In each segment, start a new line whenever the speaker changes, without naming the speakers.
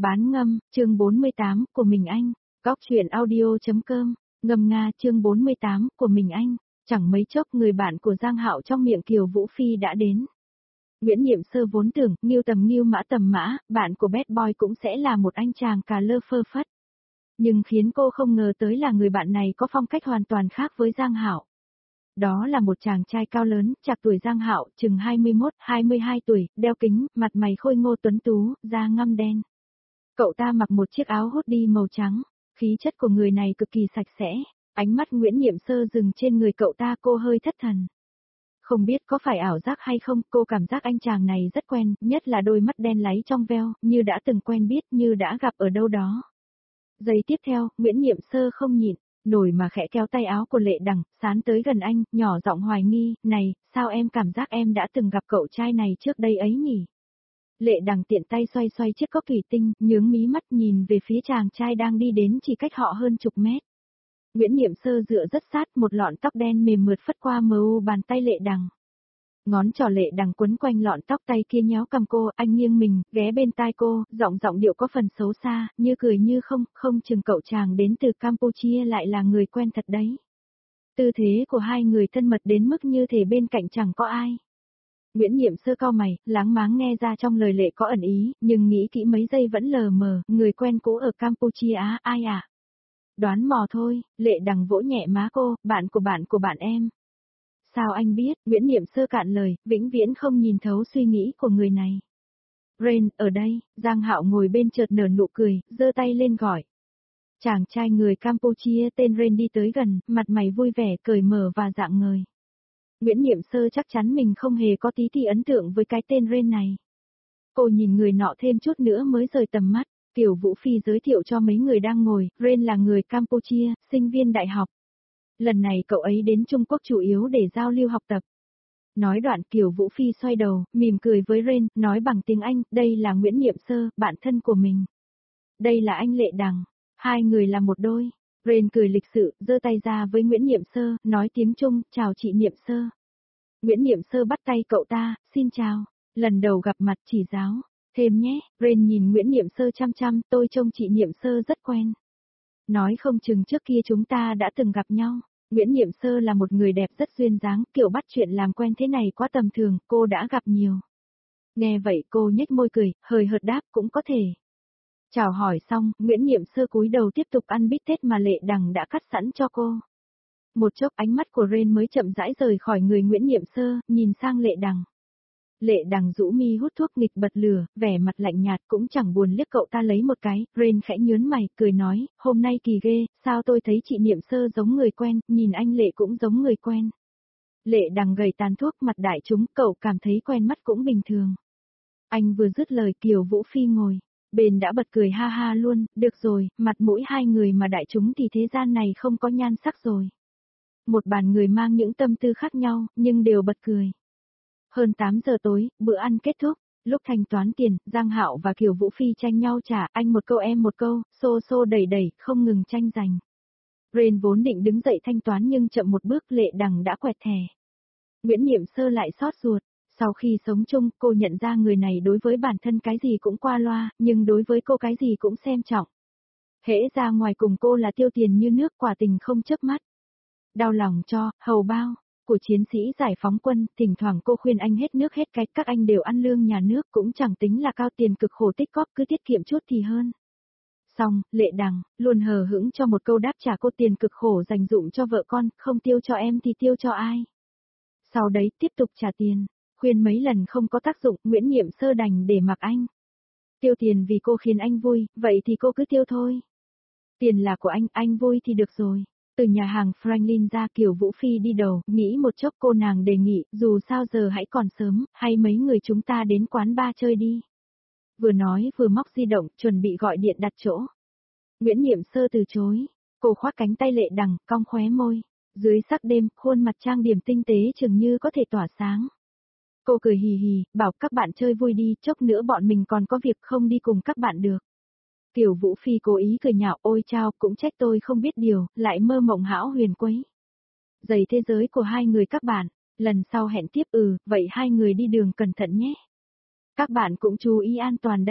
Bán ngâm, chương 48, của mình anh. Góc truyện audio.com, ngâm nga chương 48, của mình anh. Chẳng mấy chốc người bạn của Giang Hạo trong miệng Kiều Vũ Phi đã đến. Nguyễn Nhiệm Sơ vốn tưởng, Ngưu Mã tầm mã, bạn của Bad Boy cũng sẽ là một anh chàng cà lơ phơ phất. Nhưng khiến cô không ngờ tới là người bạn này có phong cách hoàn toàn khác với Giang Hạo. Đó là một chàng trai cao lớn, trạc tuổi Giang Hạo, chừng 21-22 tuổi, đeo kính, mặt mày khôi ngô tuấn tú, da ngăm đen. Cậu ta mặc một chiếc áo hoodie màu trắng, khí chất của người này cực kỳ sạch sẽ, ánh mắt Nguyễn Nhiệm Sơ dừng trên người cậu ta, cô hơi thất thần. Không biết có phải ảo giác hay không, cô cảm giác anh chàng này rất quen, nhất là đôi mắt đen láy trong veo, như đã từng quen biết, như đã gặp ở đâu đó. Giây tiếp theo, Nguyễn Nhiệm Sơ không nhịn, nổi mà khẽ kéo tay áo của Lệ Đằng, sán tới gần anh, nhỏ giọng hoài nghi, này, sao em cảm giác em đã từng gặp cậu trai này trước đây ấy nhỉ? Lệ Đằng tiện tay xoay xoay chiếc cốc thủy tinh, nhướng mí mắt nhìn về phía chàng trai đang đi đến chỉ cách họ hơn chục mét. Nguyễn Nhiệm Sơ dựa rất sát, một lọn tóc đen mềm mượt phất qua mờ u bàn tay Lệ Đằng. Ngón trỏ Lệ Đằng quấn quanh lọn tóc, tay kia nhéo cầm cô, anh nghiêng mình, ghé bên tai cô, giọng điệu có phần xấu xa, như cười như không chừng cậu chàng đến từ Campuchia lại là người quen thật đấy. Tư thế của hai người thân mật đến mức như thể bên cạnh chẳng có ai. Nguyễn Nhiệm Sơ cau mày, láng máng nghe ra trong lời Lệ có ẩn ý, nhưng nghĩ kỹ mấy giây vẫn lờ mờ, người quen cũ ở Campuchia á, ai à? Đoán mò thôi, Lệ Đằng vỗ nhẹ má cô, bạn của bạn em. Sao anh biết? Nguyễn Nhiệm Sơ cạn lời, vĩnh viễn không nhìn thấu suy nghĩ của người này. Rain, ở đây, Giang Hạo ngồi bên chợt nở nụ cười, giơ tay lên gọi. Chàng trai người Campuchia tên Rain đi tới gần, mặt mày vui vẻ, cởi mở và rạng ngời. Nguyễn Nhiệm Sơ chắc chắn mình không hề có tí ti ấn tượng với cái tên Rain này. Cô nhìn người nọ thêm chút nữa mới rời tầm mắt, Kiều Vũ Phi giới thiệu cho mấy người đang ngồi, Rain là người Campuchia, sinh viên đại học. Lần này cậu ấy đến Trung Quốc chủ yếu để giao lưu học tập. Nói đoạn Kiều Vũ Phi xoay đầu, mỉm cười với Rain, nói bằng tiếng Anh, đây là Nguyễn Nhiệm Sơ, bạn thân của mình. Đây là anh Lệ Đằng, hai người là một đôi. Rain cười lịch sự, giơ tay ra với Nguyễn Nhiệm Sơ, nói tiếng Trung, chào chị Nhiệm Sơ. Nguyễn Nhiệm Sơ bắt tay cậu ta, xin chào, lần đầu gặp mặt chỉ giáo, thêm nhé, Rain nhìn Nguyễn Nhiệm Sơ chăm chăm, tôi trông chị Nhiệm Sơ rất quen. Nói không chừng trước kia chúng ta đã từng gặp nhau. Nguyễn Nhiệm Sơ là một người đẹp rất duyên dáng, kiểu bắt chuyện làm quen thế này quá tầm thường, cô đã gặp nhiều. Nghe vậy cô nhếch môi cười, hời hợt đáp cũng có thể. Chào hỏi xong, Nguyễn Nhiệm Sơ cúi đầu tiếp tục ăn bít tết mà Lệ Đằng đã cắt sẵn cho cô. Một chốc ánh mắt của Rain mới chậm rãi rời khỏi người Nguyễn Nhiệm Sơ, nhìn sang Lệ Đằng. Lệ Đằng rũ mi hút thuốc nghịch bật lửa, vẻ mặt lạnh nhạt cũng chẳng buồn liếc cậu ta lấy một cái, Rain khẽ nhớn mày, cười nói, hôm nay kỳ ghê, sao tôi thấy chị Niệm Sơ giống người quen, nhìn anh Lệ cũng giống người quen. Lệ Đằng gầy tàn thuốc mặt đại chúng, cậu cảm thấy quen mắt cũng bình thường. Anh vừa dứt lời Kiều Vũ Phi ngồi, bên đã bật cười ha ha luôn, được rồi, mặt mũi hai người mà đại chúng thì thế gian này không có nhan sắc rồi. Một bàn người mang những tâm tư khác nhau, nhưng đều bật cười. Hơn 8 giờ tối, bữa ăn kết thúc, lúc thanh toán tiền, Giang Hạo và Kiều Vũ Phi tranh nhau trả, anh một câu em một câu, xô đẩy đẩy, không ngừng tranh giành. Rain vốn định đứng dậy thanh toán nhưng chậm một bước, Lệ Đằng đã quẹt thẻ. Nguyễn Nhiệm Sơ lại xót ruột, sau khi sống chung, cô nhận ra người này đối với bản thân cái gì cũng qua loa, nhưng đối với cô cái gì cũng xem trọng. Hễ ra ngoài cùng cô là tiêu tiền như nước, quả tình không chớp mắt. Đau lòng cho, hầu bao. Của chiến sĩ giải phóng quân, thỉnh thoảng cô khuyên anh hết nước hết cách, các anh đều ăn lương nhà nước cũng chẳng tính là cao tiền cực khổ tích góp, cứ tiết kiệm chút thì hơn. Xong, Lệ Đằng, luôn hờ hững cho một câu đáp trả cô tiền cực khổ dành dụm cho vợ con, không tiêu cho em thì tiêu cho ai. Sau đấy tiếp tục trả tiền, khuyên mấy lần không có tác dụng, Nguyễn Nhiệm Sơ đành để mặc anh. Tiêu tiền vì cô khiến anh vui, vậy thì cô cứ tiêu thôi. Tiền là của anh vui thì được rồi. Từ nhà hàng Franklin ra Kiều Vũ Phi đi đầu, nghĩ một chốc cô nàng đề nghị, dù sao giờ hãy còn sớm, hay mấy người chúng ta đến quán bar chơi đi. Vừa nói vừa móc di động, chuẩn bị gọi điện đặt chỗ. Nguyễn Nhiệm Sơ từ chối, cô khoác cánh tay Lệ Đằng, cong khóe môi. Dưới sắc đêm, khuôn mặt trang điểm tinh tế chừng như có thể tỏa sáng. Cô cười hì hì, bảo các bạn chơi vui đi, chốc nữa bọn mình còn có việc không đi cùng các bạn được. Kiều Vũ Phi cố ý cười nhạo, ôi chao, cũng trách tôi không biết điều, lại mơ mộng hão huyền quấy. Dày thế giới của hai người các bạn, lần sau hẹn tiếp vậy hai người đi đường cẩn thận nhé. Các bạn cũng chú ý an toàn đấy.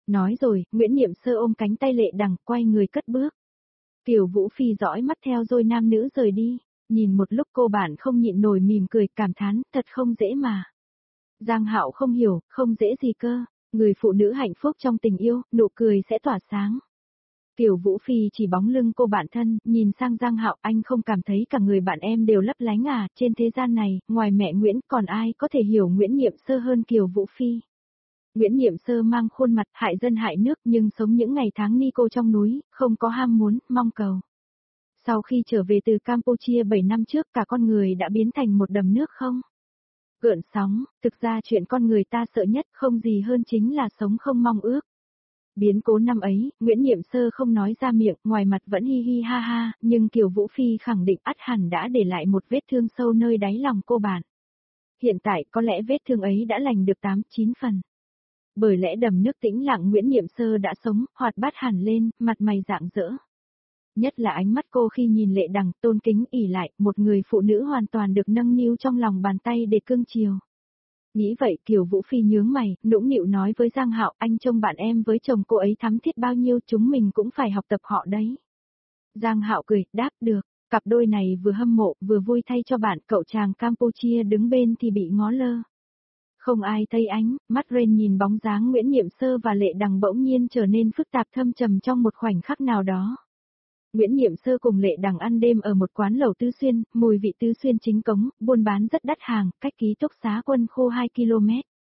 Nói rồi, Nguyễn Niệm Sơ ôm cánh tay Lệ Đằng, quay người cất bước. Kiều Vũ Phi dõi mắt theo rồi nam nữ rời đi, nhìn một lúc cô bạn không nhịn nổi mỉm cười cảm thán, thật không dễ mà. Giang Hạo không hiểu, không dễ gì cơ, người phụ nữ hạnh phúc trong tình yêu, nụ cười sẽ tỏa sáng. Kiều Vũ Phi chỉ bóng lưng cô bạn thân, nhìn sang Giang Hạo, anh không cảm thấy cả người bạn em đều lấp lánh à, trên thế gian này, ngoài mẹ Nguyễn còn ai có thể hiểu Nguyễn Niệm Sơ hơn Kiều Vũ Phi. Nguyễn Niệm Sơ mang khuôn mặt hại dân hại nước nhưng sống những ngày tháng ni cô trong núi, không có ham muốn, mong cầu. Sau khi trở về từ Campuchia 7 năm trước cả con người đã biến thành một đầm nước không? Gợn sóng, thực ra chuyện con người ta sợ nhất không gì hơn chính là sống không mong ước. Biến cố năm ấy, Nguyễn Niệm Sơ không nói ra miệng, ngoài mặt vẫn hi hi ha ha, nhưng Kiều Vũ Phi khẳng định ắt hẳn đã để lại một vết thương sâu nơi đáy lòng cô bạn. Hiện tại có lẽ vết thương ấy đã lành được 8-9 phần. Bởi lẽ đầm nước tĩnh lặng Nguyễn Niệm Sơ đã sống, hoạt bát hẳn lên, mặt mày rạng rỡ. Nhất là ánh mắt cô khi nhìn Lệ Đằng, tôn kính ỷ lại, một người phụ nữ hoàn toàn được nâng niu trong lòng bàn tay để cưng chiều. Nghĩ vậy Kiều Vũ Phi nhướng mày, nũng nịu nói với Giang Hạo, anh trông bạn em với chồng cô ấy thắm thiết bao nhiêu, chúng mình cũng phải học tập họ đấy. Giang Hạo cười, đáp được, cặp đôi này vừa hâm mộ, vừa vui thay cho bạn, cậu chàng Campuchia đứng bên thì bị ngó lơ. Không ai thấy ánh, mắt Ren nhìn bóng dáng Nguyễn Niệm Sơ và Lệ Đằng bỗng nhiên trở nên phức tạp thâm trầm trong một khoảnh khắc nào đó. Nguyễn Niệm Sơ cùng Lệ Đằng ăn đêm ở một quán lẩu Tứ Xuyên, mùi vị Tứ Xuyên chính cống, buôn bán rất đắt hàng, cách ký túc xá Quân Khu 2 km.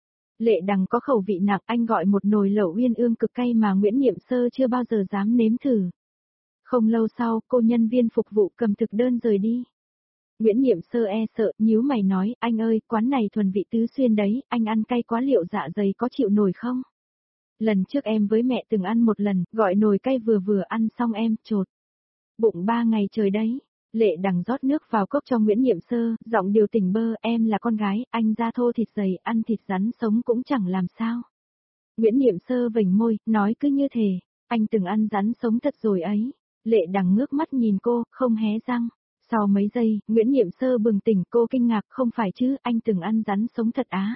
Lệ Đằng có khẩu vị nặng, anh gọi một nồi lẩu uyên ương cực cay mà Nguyễn Niệm Sơ chưa bao giờ dám nếm thử. Không lâu sau, cô nhân viên phục vụ cầm thực đơn rời đi. Nguyễn Niệm Sơ e sợ, nhíu mày nói, anh ơi, quán này thuần vị Tứ Xuyên đấy, anh ăn cay quá liệu dạ dày có chịu nổi không? Lần trước em với mẹ từng ăn một lần, gọi nồi cay vừa vừa ăn xong em, chột. Bụng 3 ngày trời đấy. Lệ Đằng rót nước vào cốc cho Nguyễn Niệm Sơ, giọng điều tình bơ, em là con gái, anh da thô thịt dày, ăn thịt rắn sống cũng chẳng làm sao. Nguyễn Niệm Sơ vểnh môi, nói cứ như thế, anh từng ăn rắn sống thật rồi ấy. Lệ Đằng ngước mắt nhìn cô, không hé răng. Sau mấy giây, Nguyễn Niệm Sơ bừng tỉnh, cô kinh ngạc, không phải chứ, anh từng ăn rắn sống thật á.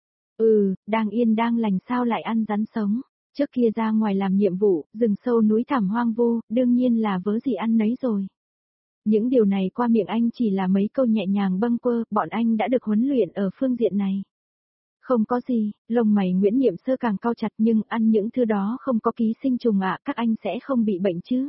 Đang yên đang lành sao lại ăn rắn sống. Trước kia ra ngoài làm nhiệm vụ, rừng sâu núi thẳm hoang vu, đương nhiên là vớ gì ăn nấy rồi. Những điều này qua miệng anh chỉ là mấy câu nhẹ nhàng bâng quơ, bọn anh đã được huấn luyện ở phương diện này. Không có gì, lông mày Nguyễn Niệm Sơ càng cau chặt nhưng ăn những thứ đó không có ký sinh trùng ạ, các anh sẽ không bị bệnh chứ.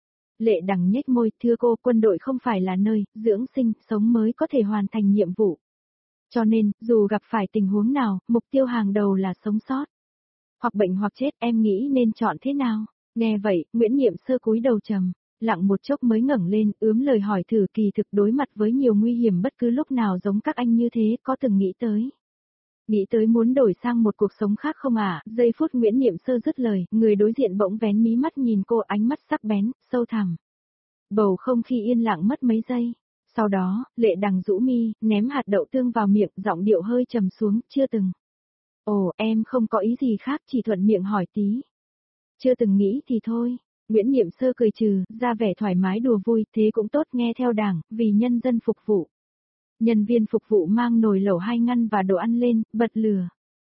Lệ Đằng nhếch môi, thưa cô, quân đội không phải là nơi dưỡng sinh, sống mới có thể hoàn thành nhiệm vụ. Cho nên, dù gặp phải tình huống nào, mục tiêu hàng đầu là sống sót. Hoặc bệnh hoặc chết, em nghĩ nên chọn thế nào? Nghe vậy, Nguyễn Niệm Sơ cúi đầu trầm, lặng một chốc mới ngẩng lên, ướm lời hỏi thử, kỳ thực đối mặt với nhiều nguy hiểm bất cứ lúc nào giống các anh như thế, có từng nghĩ tới. Nghĩ tới muốn đổi sang một cuộc sống khác không à? Giây phút Nguyễn Niệm Sơ dứt lời, người đối diện bỗng vén mí mắt nhìn cô, ánh mắt sắc bén, sâu thẳm. Bầu không khí yên lặng mất mấy giây. Sau đó, Lệ Đằng rũ mi, ném hạt đậu tương vào miệng, giọng điệu hơi trầm xuống, chưa từng. Ồ, em không có ý gì khác, chỉ thuận miệng hỏi tí. Chưa từng nghĩ thì thôi. Nguyễn Niệm Sơ cười trừ, ra vẻ thoải mái đùa vui, thế cũng tốt, nghe theo đảng, vì nhân dân phục vụ. Nhân viên phục vụ mang nồi lẩu 2 ngăn và đồ ăn lên, bật lửa.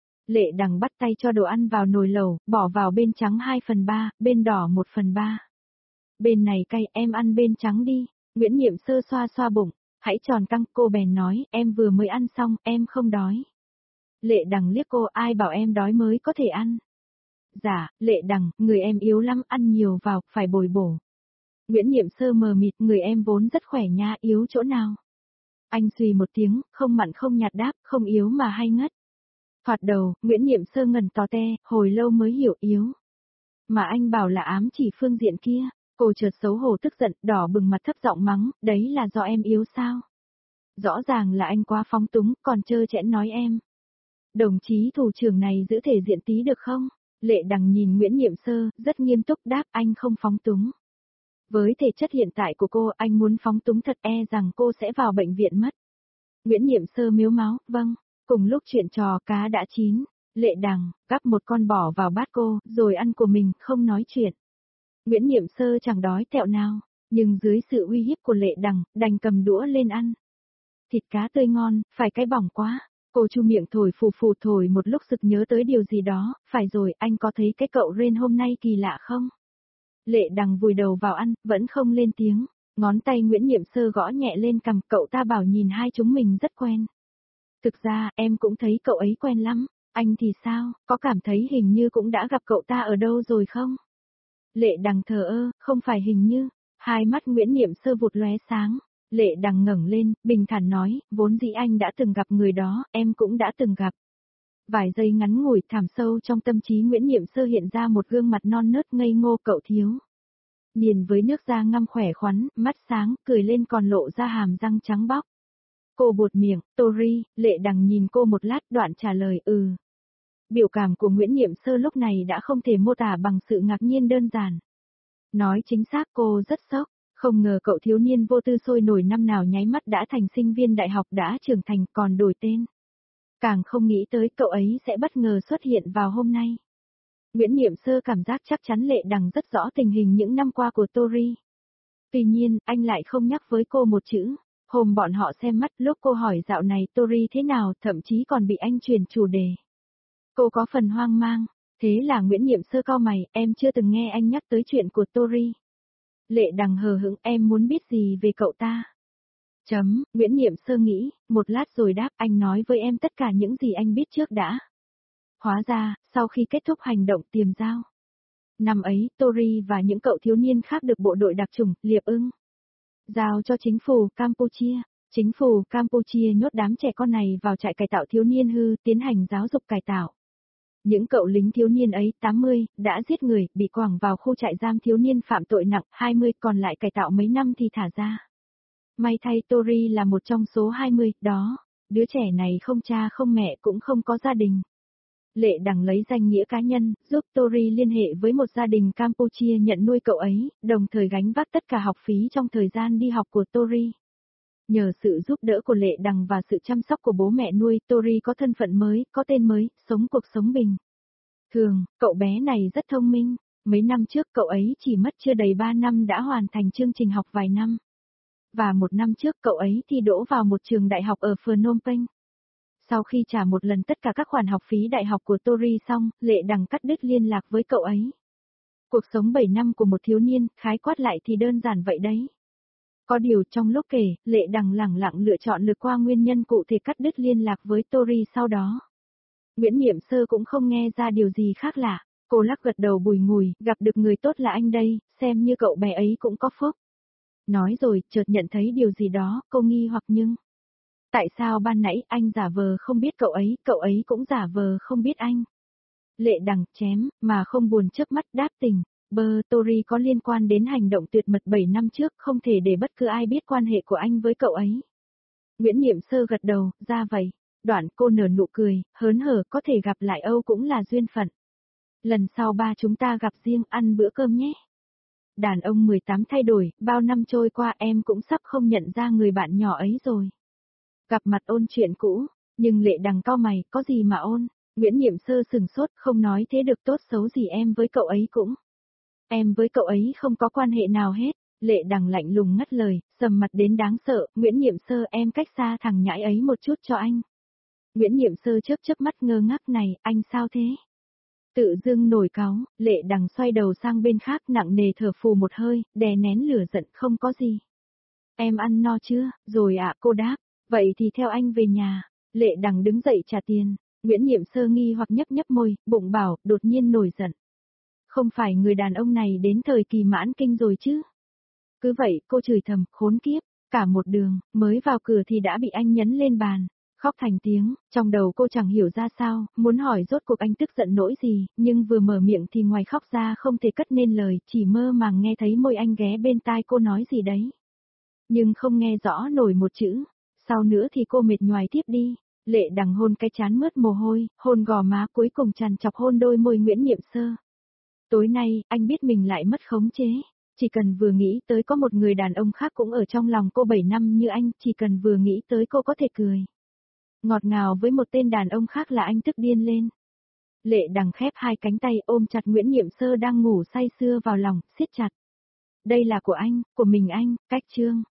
Lệ Đằng bắt tay cho đồ ăn vào nồi lẩu, bỏ vào bên trắng 2/3, bên đỏ 1/3. Bên này cay, em ăn bên trắng đi. Nguyễn Niệm Sơ xoa xoa bụng, hãy tròn căng, cô bèn nói, em vừa mới ăn xong, em không đói. Lệ Đằng liếc cô, ai bảo em đói mới có thể ăn. Dạ, Lệ Đằng, người em yếu lắm, ăn nhiều vào, phải bồi bổ. Nguyễn Niệm Sơ mờ mịt, người em vốn rất khỏe nha, yếu chỗ nào? Anh xùy một tiếng, không mặn không nhạt đáp, không yếu mà hay ngất. Thoạt đầu, Nguyễn Niệm Sơ ngẩn tò te, hồi lâu mới hiểu yếu. Mà anh bảo là ám chỉ phương diện kia, cô chợt xấu hổ tức giận, đỏ bừng mặt thấp giọng mắng, đấy là do em yếu sao? Rõ ràng là anh quá phóng túng, còn trơ trẽn nói em. Đồng chí thủ trưởng này giữ thể diện tí được không? Lệ Đằng nhìn Nguyễn Niệm Sơ, rất nghiêm túc đáp, anh không phóng túng. Với thể chất hiện tại của cô, anh muốn phóng túng thật e rằng cô sẽ vào bệnh viện mất. Nguyễn Niệm Sơ mếu máo, vâng. Cùng lúc chuyện trò cá đã chín, Lệ Đằng gắp một con bò vào bát cô, rồi ăn của mình, không nói chuyện. Nguyễn Niệm Sơ chẳng đói tẹo nào, nhưng dưới sự uy hiếp của Lệ Đằng, đành cầm đũa lên ăn. Thịt cá tươi ngon, phải cái bỏng quá. Cô chu miệng thổi phù phù thổi một lúc sực nhớ tới điều gì đó, phải rồi, anh có thấy cái cậu Ren hôm nay kỳ lạ không? Lệ Đằng vùi đầu vào ăn, vẫn không lên tiếng, ngón tay Nguyễn Niệm Sơ gõ nhẹ lên cằm, cậu ta bảo nhìn hai chúng mình rất quen. Thực ra, em cũng thấy cậu ấy quen lắm, anh thì sao, có cảm thấy hình như cũng đã gặp cậu ta ở đâu rồi không? Lệ Đằng thờ ơ, không phải hình như, hai mắt Nguyễn Niệm Sơ vụt lóe sáng. Lệ Đằng ngẩng lên, bình thản nói, vốn dĩ anh đã từng gặp người đó, em cũng đã từng gặp. Vài giây ngắn ngủi thẳm sâu trong tâm trí Nguyễn Niệm Sơ hiện ra một gương mặt non nớt ngây ngô cậu thiếu. Niền với nước da ngăm khỏe khoắn, mắt sáng, cười lên còn lộ ra hàm răng trắng bóc. Cô buột miệng, Tori, Lệ Đằng nhìn cô một lát đoạn trả lời Biểu cảm của Nguyễn Niệm Sơ lúc này đã không thể mô tả bằng sự ngạc nhiên đơn giản. Nói chính xác cô rất sốc. Không ngờ cậu thiếu niên vô tư sôi nổi năm nào nháy mắt đã thành sinh viên đại học đã trưởng thành còn đổi tên. Càng không nghĩ tới cậu ấy sẽ bất ngờ xuất hiện vào hôm nay. Nguyễn Niệm Sơ cảm giác chắc chắn Lệ Đằng rất rõ tình hình những năm qua của Tori. Tuy nhiên, anh lại không nhắc với cô một chữ. Hôm bọn họ xem mắt lúc cô hỏi dạo này Tori thế nào thậm chí còn bị anh chuyển chủ đề. Cô có phần hoang mang, thế là Nguyễn Niệm Sơ cau mày, em chưa từng nghe anh nhắc tới chuyện của Tori. Lệ Đằng hờ hững, em muốn biết gì về cậu ta? Nguyễn Niệm Sơ nghĩ, một lát rồi đáp, anh nói với em tất cả những gì anh biết trước đã. Hóa ra, sau khi kết thúc hành động tiềm giao. Năm ấy, Tori và những cậu thiếu niên khác được bộ đội đặc chủng, Liệp Ưng giao cho chính phủ Campuchia. Chính phủ Campuchia nhốt đám trẻ con này vào trại cải tạo thiếu niên hư, tiến hành giáo dục cải tạo. Những cậu lính thiếu niên ấy, 80, đã giết người, bị quẳng vào khu trại giam thiếu niên phạm tội nặng, 20 còn lại cải tạo mấy năm thì thả ra. May thay Tori là một trong số 20, đó, đứa trẻ này không cha không mẹ cũng không có gia đình. Lệ Đằng lấy danh nghĩa cá nhân, giúp Tori liên hệ với một gia đình Campuchia nhận nuôi cậu ấy, đồng thời gánh vác tất cả học phí trong thời gian đi học của Tori. Nhờ sự giúp đỡ của Lệ Đằng và sự chăm sóc của bố mẹ nuôi, Tori có thân phận mới, có tên mới, sống cuộc sống bình thường. Cậu bé này rất thông minh, mấy năm trước cậu ấy chỉ mất chưa đầy 3 năm đã hoàn thành chương trình học vài năm. Và một năm trước cậu ấy thi đỗ vào một trường đại học ở Phnom Penh. Sau khi trả một lần tất cả các khoản học phí đại học của Tori xong, Lệ Đằng cắt đứt liên lạc với cậu ấy. Cuộc sống 7 năm của một thiếu niên, khái quát lại thì đơn giản vậy đấy. Có điều trong lúc kể, Lệ Đằng lẳng lặng lựa chọn lược qua nguyên nhân cụ thể cắt đứt liên lạc với Tori sau đó. Nguyễn Niệm Sơ cũng không nghe ra điều gì khác lạ, cô lắc gật đầu bùi ngùi, gặp được người tốt là anh đây, xem như cậu bé ấy cũng có phúc. Nói rồi, chợt nhận thấy điều gì đó, cô nghi hoặc nhưng. Tại sao ban nãy anh giả vờ không biết cậu ấy cũng giả vờ không biết anh. Lệ Đằng chém, mà không buồn chớp mắt đáp tình. Tori có liên quan đến hành động tuyệt mật 7 năm trước, không thể để bất cứ ai biết quan hệ của anh với cậu ấy. Nguyễn Niệm Sơ gật đầu, ra vậy. Đoạn cô nở nụ cười, hớn hở, có thể gặp lại Âu cũng là duyên phận. Lần sau ba chúng ta gặp riêng ăn bữa cơm nhé. Đàn ông 18 thay đổi, bao năm trôi qua em cũng sắp không nhận ra người bạn nhỏ ấy rồi. Gặp mặt ôn chuyện cũ, nhưng Lệ Đằng cau mày, có gì mà ôn? Nguyễn Niệm Sơ sừng sốt, không nói thế được, tốt xấu gì em với cậu ấy cũng. Em với cậu ấy không có quan hệ nào hết. Lệ Đằng lạnh lùng ngắt lời, sầm mặt đến đáng sợ, Nguyễn Niệm Sơ em cách xa thằng nhãi ấy một chút cho anh. Nguyễn Niệm Sơ chớp chớp mắt ngơ ngác này, anh sao thế? Tự dưng nổi cáu, Lệ Đằng xoay đầu sang bên khác nặng nề thở phù một hơi, đè nén lửa giận, không có gì. Em ăn no chưa? Rồi ạ, cô đáp, vậy thì theo anh về nhà. Lệ Đằng đứng dậy trả tiền, Nguyễn Niệm Sơ nghi hoặc nhấp nhấp môi, bụng bảo, đột nhiên nổi giận. Không phải người đàn ông này đến thời kỳ mãn kinh rồi chứ? Cứ vậy, cô chửi thầm, khốn kiếp, cả một đường, mới vào cửa thì đã bị anh nhấn lên bàn. Khóc thành tiếng, trong đầu cô chẳng hiểu ra sao, muốn hỏi rốt cuộc anh tức giận nỗi gì, nhưng vừa mở miệng thì ngoài khóc ra không thể cất nên lời, chỉ mơ màng nghe thấy môi anh ghé bên tai cô nói gì đấy. Nhưng không nghe rõ nổi một chữ, sau nữa thì cô mệt nhoài tiếp đi. Lệ Đằng hôn cái trán mướt mồ hôi, hôn gò má cuối cùng tràn chọc hôn đôi môi Nguyễn Niệm Sơ. Tối nay, anh biết mình lại mất khống chế. Chỉ cần vừa nghĩ tới có một người đàn ông khác cũng ở trong lòng cô 7 năm như anh, chỉ cần vừa nghĩ tới cô có thể cười. Ngọt ngào với một tên đàn ông khác là anh tức điên lên. Lệ Đằng khép hai cánh tay ôm chặt Nguyễn Niệm Sơ đang ngủ say sưa vào lòng, siết chặt. Đây là của anh, của mình anh, cách chương.